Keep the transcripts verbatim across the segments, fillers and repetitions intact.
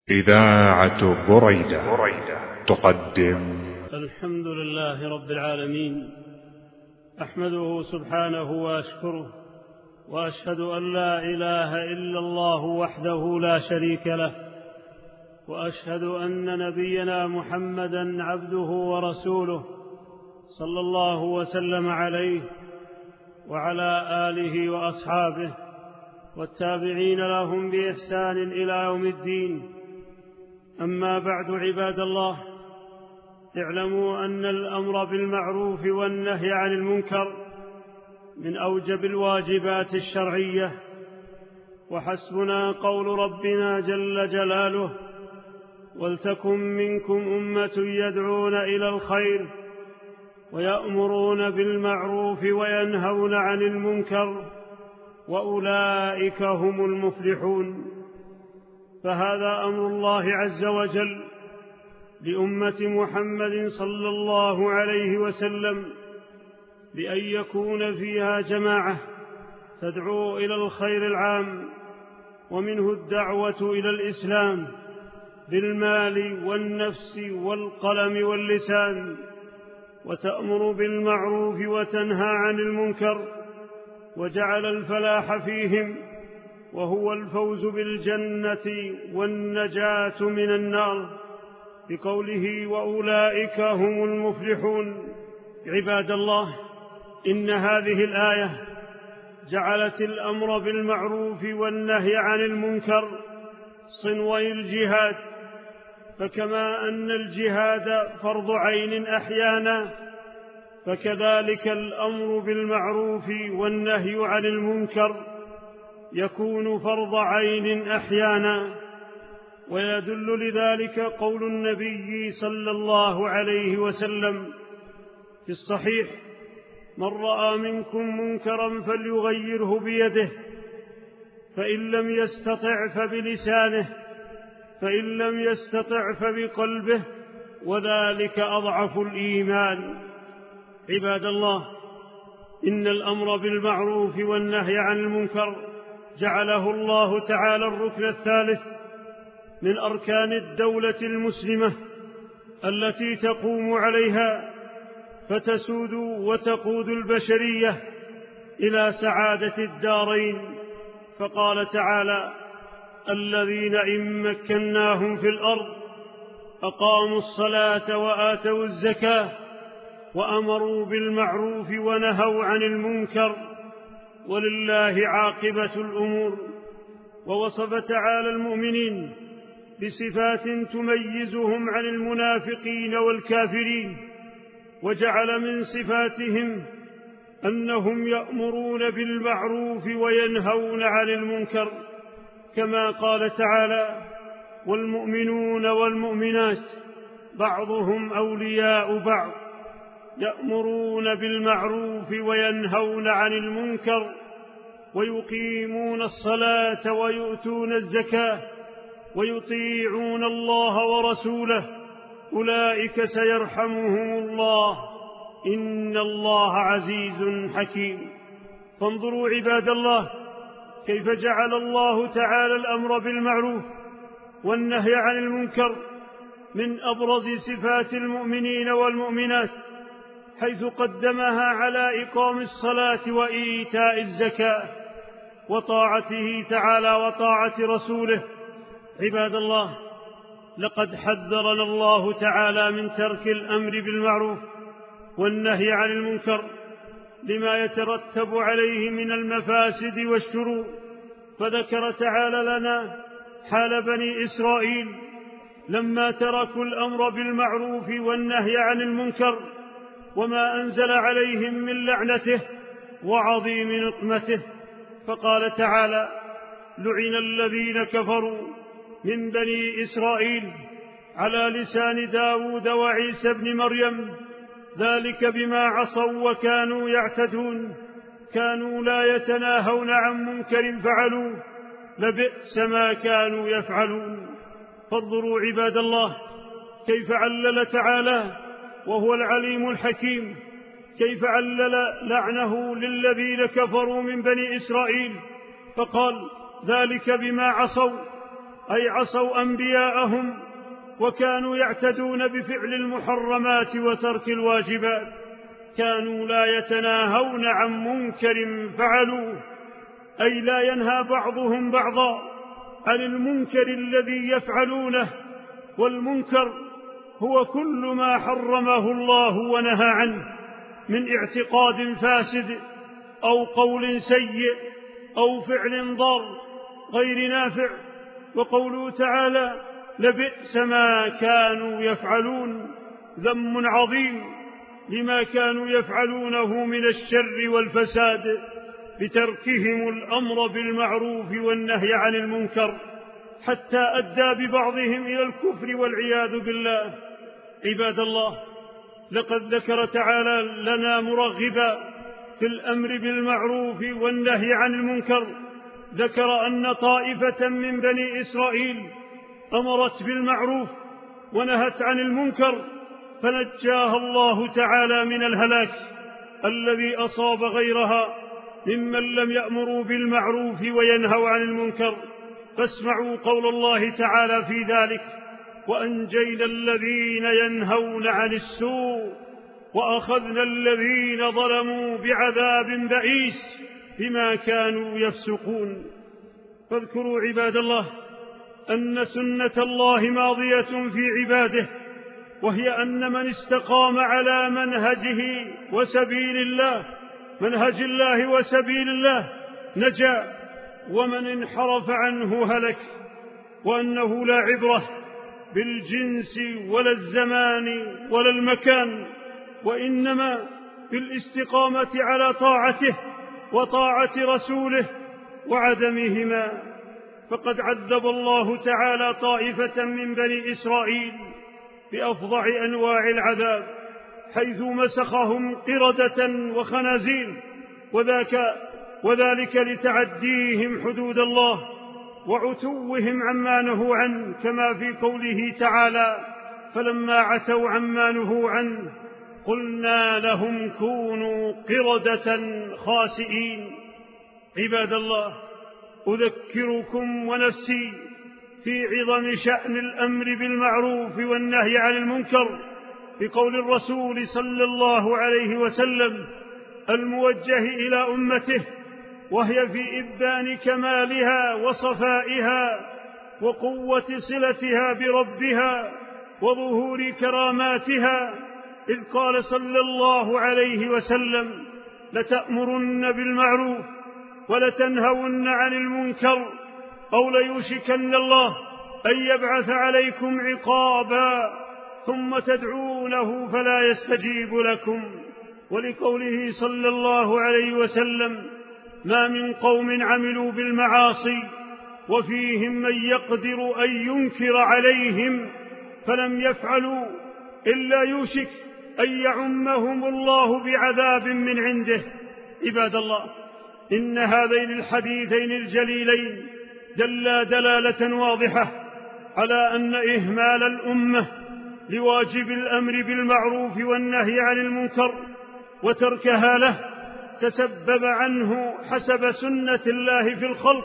إذاعة بريدة تقدم. الحمد لله رب العالمين، أحمده سبحانه وأشكره، وأشهد أن لا إله إلا الله وحده لا شريك له، وأشهد أن نبينا محمدًا عبده ورسوله صلى الله وسلم عليه وعلى آله وأصحابه والتابعين لهم بإحسان إلى يوم الدين. أما بعد، عباد الله، اعلموا أن الأمر بالمعروف والنهي عن المنكر من أوجب الواجبات الشرعية، وحسبنا قول ربنا جل جلاله: ولتكن منكم أمة يدعون إلى الخير ويأمرون بالمعروف وينهون عن المنكر وأولئك هم المفلحون. فهذا أمر الله عز وجل لأمة محمد صلى الله عليه وسلم، بأن يكون فيها جماعة تدعو إلى الخير العام، ومنه الدعوة إلى الإسلام بالمال والنفس والقلم واللسان، وتأمر بالمعروف وتنهى عن المنكر، وجعل الفلاح فيهم وهو الفوز بالجنة والنجاة من النار بقوله: وأولئك هم المفلحون. عباد الله، إن هذه الآية جعلت الأمر بالمعروف والنهي عن المنكر صنوي الجهاد، فكما أن الجهاد فرض عين أحيانا، فكذلك الأمر بالمعروف والنهي عن المنكر يكون فرض عين أحيانا. ويدل لذلك قول النبي صلى الله عليه وسلم في الصحيح: من رأى منكم منكرا فليغيره بيده، فإن لم يستطع فبلسانه، فإن لم يستطع فبقلبه، وذلك أضعف الإيمان. عباد الله، إن الأمر بالمعروف والنهي عن المنكر جعله الله تعالى الركن الثالث من أركان الدولة المسلمة التي تقوم عليها فتسود وتقود البشرية إلى سعادة الدارين. فقال تعالى: الذين إن مكناهم في الأرض أقاموا الصلاة وآتوا الزكاة وأمروا بالمعروف ونهوا عن المنكر ولله عاقبة الأمور. ووصف تعالى المؤمنين بصفات تميزهم عن المنافقين والكافرين، وجعل من صفاتهم أنهم يأمرون بالمعروف وينهون عن المنكر، كما قال تعالى: والمؤمنون والمؤمنات بعضهم أولياء بعض يأمرون بالمعروف وينهون عن المنكر ويقيمون الصلاة ويؤتون الزكاة ويطيعون الله ورسوله أولئك سيرحمهم الله إن الله عزيز حكيم. فانظروا عباد الله كيف جعل الله تعالى الأمر بالمعروف والنهي عن المنكر من أبرز صفات المؤمنين والمؤمنات، حيث قدمها على إقام الصلاة وإيتاء الزكاة وطاعته تعالى وطاعة رسوله. عباد الله، لقد حذرنا الله تعالى من ترك الأمر بالمعروف والنهي عن المنكر لما يترتب عليه من المفاسد والشرور، فذكر تعالى لنا حال بني إسرائيل لما تركوا الأمر بالمعروف والنهي عن المنكر وما أنزل عليهم من لعنته وعظيم نقمته. فقال تعالى: لعن الذين كفروا من بني إسرائيل على لسان داود وعيسى بن مريم ذلك بما عصوا وكانوا يعتدون، كانوا لا يتناهون عن منكر فعلوا، لبئس ما كانوا يفعلون. فانظروا عباد الله كيف علل تعالى وهو العليم الحكيم، كيف علل لعنه للذين كفروا من بني إسرائيل، فقال: ذلك بما عصوا، أي عصوا أنبياءهم وكانوا يعتدون بفعل المحرمات وترك الواجبات، كانوا لا يتناهون عن منكر فعلوه، أي لا ينهى بعضهم بعضا عن المنكر الذي يفعلونه. والمنكر هو كل ما حرمه الله ونهى عنه من اعتقاد فاسد أو قول سيء أو فعل ضار غير نافع. وقوله تعالى: لبئس ما كانوا يفعلون، ذم عظيم لما كانوا يفعلونه من الشر والفساد بتركهم الأمر بالمعروف والنهي عن المنكر، حتى أدى ببعضهم إلى الكفر والعياذ بالله. عباد الله، لقد ذكر تعالى لنا مرغبا في الأمر بالمعروف والنهي عن المنكر، ذكر أن طائفة من بني إسرائيل أمرت بالمعروف ونهت عن المنكر فنجاها الله تعالى من الهلاك الذي أصاب غيرها ممن لم يأمروا بالمعروف وينهوا عن المنكر. فاسمعوا قول الله تعالى في ذلك: وأنجينا الذين ينهون عن السوء وأخذنا الذين ظلموا بعذاب بئيس بما كانوا يفسقون. فاذكروا عباد الله أن سنة الله ماضية في عباده، وهي أن من استقام على منهجه وسبيل الله منهج الله وسبيل الله نجا، ومن انحرف عنه هلك، وأنه لا عبرة بالجنس ولا الزمان ولا المكان، وإنما بالاستقامة على طاعته وطاعة رسوله وعدمهما. فقد عذب الله تعالى طائفة من بني إسرائيل بأفظع أنواع العذاب، حيث مسخهم قردة وخنازير، وذاك وذلك لتعديهم حدود الله وعتوهم عما نهوا عنه، كما في قوله تعالى: فلما عتوا عما نهوا عنه قلنا لهم كونوا قردة خاسئين. عباد الله، أذكركم ونفسي في عظم شأن الأمر بالمعروف والنهي عن المنكر بقول الرسول صلى الله عليه وسلم الموجه إلى أمته، وهي في إبان كمالها وصفائها وقوة صلتها بربها وظهور كراماتها، إذ قال صلى الله عليه وسلم: لتأمرن بالمعروف ولتنهون عن المنكر، أو ليوشكن الله أن يبعث عليكم عقابا ثم تدعونه فلا يستجيب لكم. ولقوله صلى الله عليه وسلم: ما من قوم عملوا بالمعاصي وفيهم من يقدر أن ينكر عليهم فلم يفعلوا إلا يوشك أن يعمهم الله بعذاب من عنده. عباد الله، إن هذين الحديثين الجليلين دلا دلالة واضحة على أن إهمال الأمة لواجب الأمر بالمعروف والنهي عن المنكر وتركها له تسبب عنه حسب سنة الله في الخلق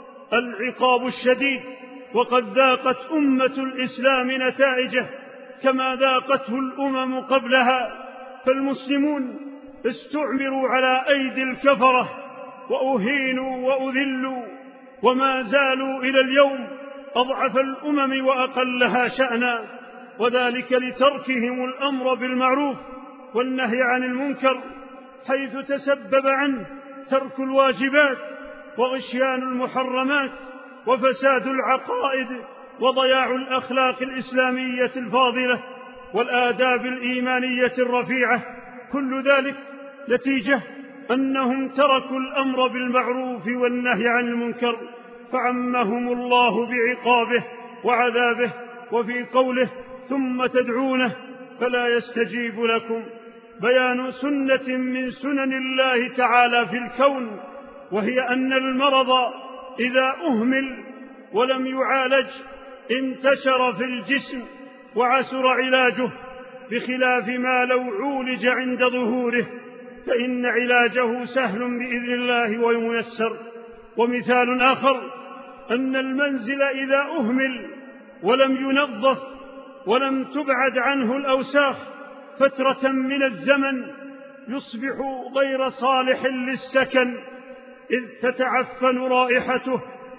العقاب الشديد، وقد ذاقت أمة الإسلام نتائجه كما ذاقته الأمم قبلها. فالمسلمون استعمروا على أيدي الكفرة وأهينوا وأذلوا، وما زالوا إلى اليوم أضعف الأمم وأقلها شأنا، وذلك لتركهم الأمر بالمعروف والنهي عن المنكر، حيث تسبب عنه ترك الواجبات وغشيان المحرمات وفساد العقائد وضياع الأخلاق الإسلامية الفاضلة والآداب الإيمانية الرفيعة. كل ذلك نتيجة أنهم تركوا الأمر بالمعروف والنهي عن المنكر، فعمهم الله بعقابه وعذابه. وفي قوله: ثم تدعونه فلا يستجيب لكم، بيان سنة من سنن الله تعالى في الكون، وهي أن المرض إذا أهمل ولم يعالج انتشر في الجسم وعسر علاجه، بخلاف ما لو عولج عند ظهوره فإن علاجه سهل بإذن الله وييسر. ومثال آخر أن المنزل إذا أهمل ولم ينظف ولم تبعد عنه الأوساخ فترة من الزمن يصبح غير صالح للسكن، إذ تتعفن رائحته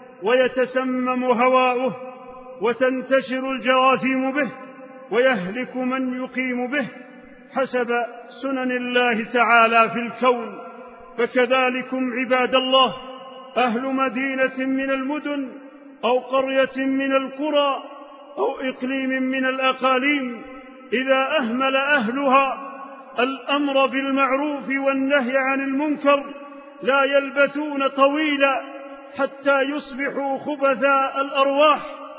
ويتسمم هواؤه وتنتشر الجراثيم به ويهلك من يقيم به حسب سنن الله تعالى في الكون. فكذلكم عباد الله أهل مدينة من المدن أو قرية من القرى أو إقليم من الأقاليم إذا أهمل أهلها الأمر بالمعروف والنهي عن المنكر لا يلبثون طويلا حتى يصبحوا خبثاء الأرواح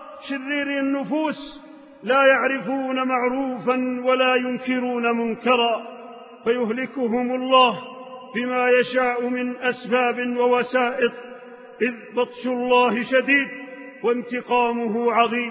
شرير النفوس لا يعرفون معروفا ولا ينكرون منكرا، فيهلكهم الله بما يشاء من أسباب ووسائط، إذ بطش الله شديد وانتقامه عظيم.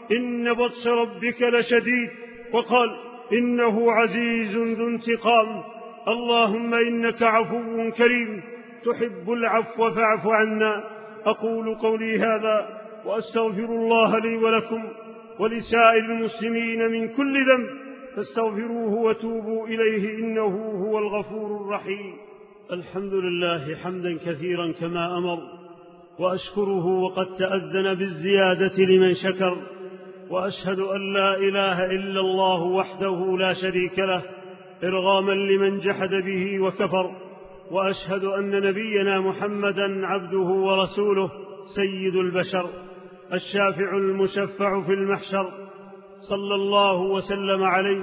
إن بطش ربك لشديد، وقال إنه عزيز ذو انتقام. اللهم إنك عفو كريم تحب العفو فاعف عنا. أقول قولي هذا وأستغفر الله لي ولكم ولسائر المسلمين من كل ذنب فاستغفروه وتوبوا إليه إنه هو الغفور الرحيم. الحمد لله حمدا كثيرا كما أمر، وأشكره وقد تأذن بالزيادة لمن شكر، وأشهد أن لا إله إلا الله وحده لا شريك له إرغاما لمن جحد به وكفر، وأشهد أن نبينا محمدا عبده ورسوله سيد البشر الشافع المشفع في المحشر، صلى الله وسلم عليه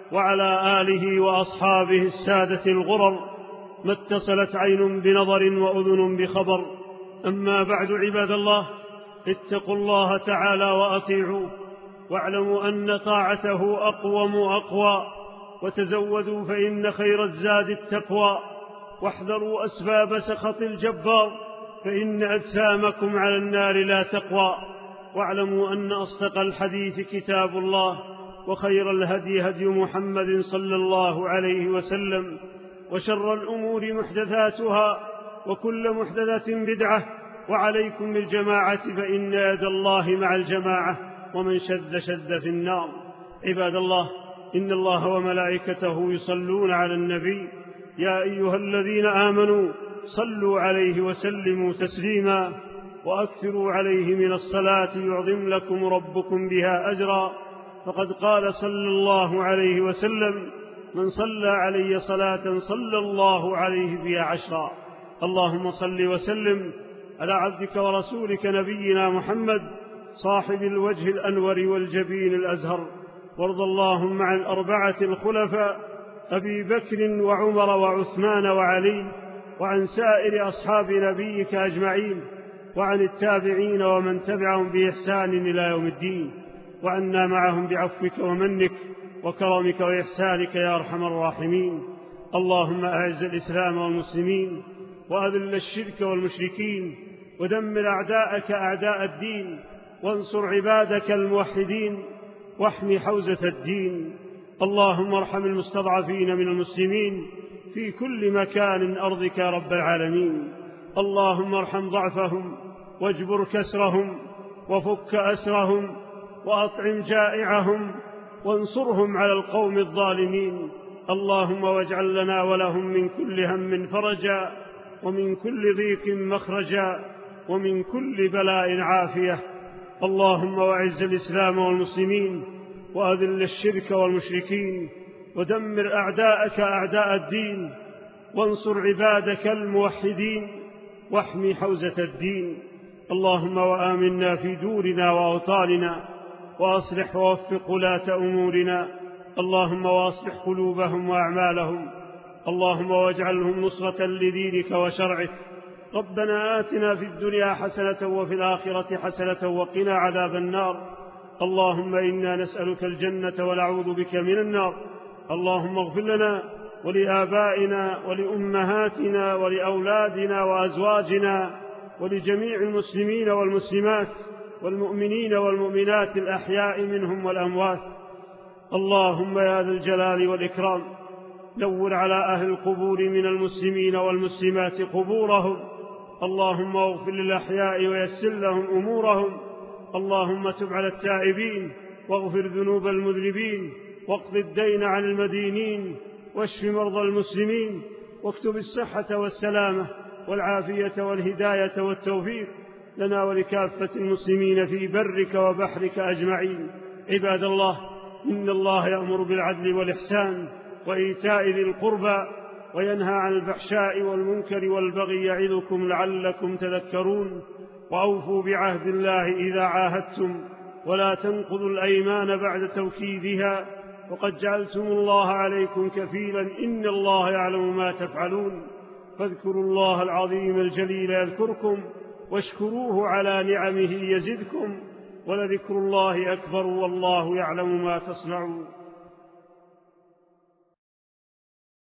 وعلى آله وأصحابه السادة الغرر، ما اتصلت عين بنظر وأذن بخبر. أما بعد عباد الله، اتقوا الله تعالى وأطيعوه، واعلموا أن طاعته أقوم أقوى، وتزودوا فإن خير الزاد التقوى، واحذروا أسباب سخط الجبار فإن أجسامكم على النار لا تقوى. واعلموا أن أصدق الحديث كتاب الله، وخير الهدي هدي محمد صلى الله عليه وسلم، وشر الأمور محدثاتها، وكل محدثة بدعة، وعليكم بالجماعة فإن يد الله مع الجماعة، ومن شذ شذ في النار. عباد الله، إن الله وملائكته يصلون على النبي، يا أيها الذين آمنوا صلوا عليه وسلموا تسليما، وأكثروا عليه من الصلاة يعظم لكم ربكم بها أجرا. فقد قال صلى الله عليه وسلم: من صلى علي صلاة صلى الله عليه بها عشرا. اللهم صل وسلم على عبدك ورسولك نبينا محمد صاحب الوجه الأنور والجبين الأزهر، وارض اللهم عن الأربعة الخلفاء أبي بكر وعمر وعثمان وعلي، وعن سائر أصحاب نبيك أجمعين، وعن التابعين ومن تبعهم بإحسان إلى يوم الدين، وعنا معهم بعفوك ومنك وكرمك وإحسانك يا أرحم الراحمين. اللهم أعز الإسلام والمسلمين، وأذل الشرك والمشركين، ودمر أعداءك أعداء الدين، وانصر عبادك الموحدين، واحمي حوزة الدين. اللهم ارحم المستضعفين من المسلمين في كل مكان أرضك يا رب العالمين. اللهم ارحم ضعفهم، واجبر كسرهم، وفك أسرهم، وأطعم جائعهم، وانصرهم على القوم الظالمين. اللهم واجعل لنا ولهم من كل هم فرجا، ومن كل ضيق مخرجا، ومن كل بلاء عافية. اللهم وأعز الإسلام والمسلمين، وأذل الشرك والمشركين، ودمر أعداءك أعداء الدين، وانصر عبادك الموحدين، واحمي حوزة الدين. اللهم وآمنا في دورنا وأوطاننا، وأصلح ووفق ولاة أمورنا. اللهم وأصلح قلوبهم وأعمالهم. اللهم واجعلهم نصرة لدينك وشرعك. ربنا آتنا في الدنيا حسنة وفي الآخرة حسنة وقنا عذاب النار. اللهم إنا نسألك الجنة ونعوذ بك من النار. اللهم اغفر لنا ولآبائنا ولأمهاتنا ولأولادنا وأزواجنا ولجميع المسلمين والمسلمات والمؤمنين والمؤمنات الأحياء منهم والأموات. اللهم يا ذا الجلال والإكرام، نور على أهل القبور من المسلمين والمسلمات قبورهم، اللهم اغفر للأحياء ويسر لهم أمورهم. اللهم تب على التائبين واغفر ذنوب المذنبين واقض الدين عن المدينين واشف مرضى المسلمين واكتب الصحة والسلامة والعافية والهداية والتوفيق لنا ولكافة المسلمين في برك وبحرك أجمعين. عباد الله، إن الله يأمر بالعدل والإحسان وإيتاء ذي القربى وينهى عن الفحشاء والمنكر والبغي يعظكم لعلكم تذكرون. وأوفوا بعهد الله إذا عاهدتم ولا تنقضوا الأيمان بعد توكيدها وقد جعلتم الله عليكم كفيلا إن الله يعلم ما تفعلون. فاذكروا الله العظيم الجليل يذكركم واشكروه على نعمه يزدكم ولذكر الله أكبر والله يعلم ما تصنعون.